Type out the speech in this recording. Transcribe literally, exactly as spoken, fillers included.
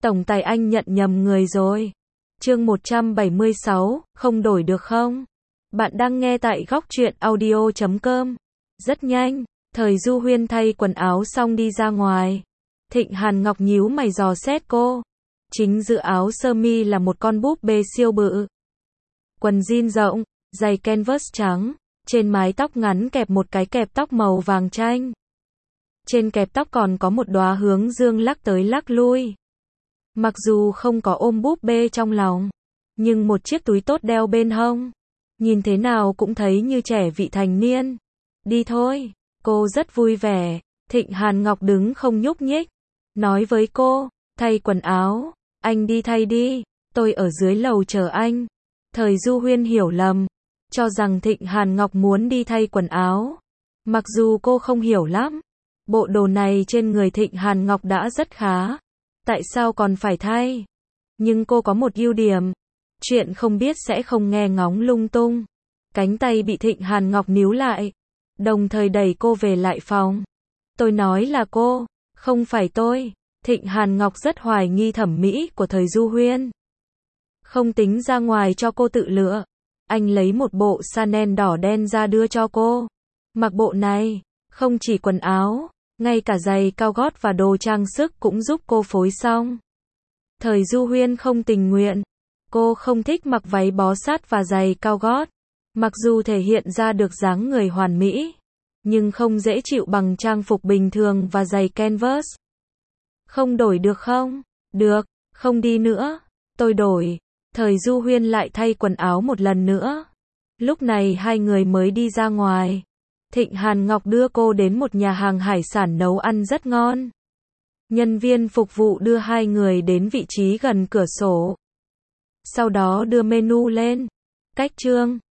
Tổng tài anh nhận nhầm người rồi. Chương một trăm bảy mươi sáu, không đổi được không? Bạn đang nghe tại góc truyện audio chấm com. Rất nhanh, Thời Du Huyên thay quần áo xong đi ra ngoài. Thịnh Hàn Ngọc nhíu mày dò xét cô. Chính giữa áo sơ mi là một con búp bê siêu bự. Quần jean rộng, giày canvas trắng, trên mái tóc ngắn kẹp một cái kẹp tóc màu vàng chanh. Trên kẹp tóc còn có một đóa hướng dương lắc tới lắc lui. Mặc dù không có ôm búp bê trong lòng, nhưng một chiếc túi tốt đeo bên hông, nhìn thế nào cũng thấy như trẻ vị thành niên. Đi thôi, cô rất vui vẻ. Thịnh Hàn Ngọc đứng không nhúc nhích, nói với cô, thay quần áo, anh đi thay đi, tôi ở dưới lầu chờ anh. Thời Du Huyên hiểu lầm, cho rằng Thịnh Hàn Ngọc muốn đi thay quần áo. Mặc dù cô không hiểu lắm, bộ đồ này trên người Thịnh Hàn Ngọc đã rất khá, tại sao còn phải thay? Nhưng cô có một ưu điểm, chuyện không biết sẽ không nghe ngóng lung tung. Cánh tay bị Thịnh Hàn Ngọc níu lại, đồng thời đẩy cô về lại phòng. Tôi nói là cô, không phải tôi. Thịnh Hàn Ngọc rất hoài nghi thẩm mỹ của Thời Du Huyên. Không tính ra ngoài cho cô tự lựa, anh lấy một bộ Chanel đỏ đen ra đưa cho cô. Mặc bộ này, không chỉ quần áo, ngay cả giày cao gót và đồ trang sức cũng giúp cô phối xong. Thời Du Huyên không tình nguyện. Cô không thích mặc váy bó sát và giày cao gót. Mặc dù thể hiện ra được dáng người hoàn mỹ, nhưng không dễ chịu bằng trang phục bình thường và giày canvas. Không đổi được không? Được, không đi nữa. Tôi đổi. Thời Du Huyên lại thay quần áo một lần nữa. Lúc này hai người mới đi ra ngoài. Thịnh Hàn Ngọc đưa cô đến một nhà hàng hải sản nấu ăn rất ngon. Nhân viên phục vụ đưa hai người đến vị trí gần cửa sổ. Sau đó đưa menu lên. Cách chương.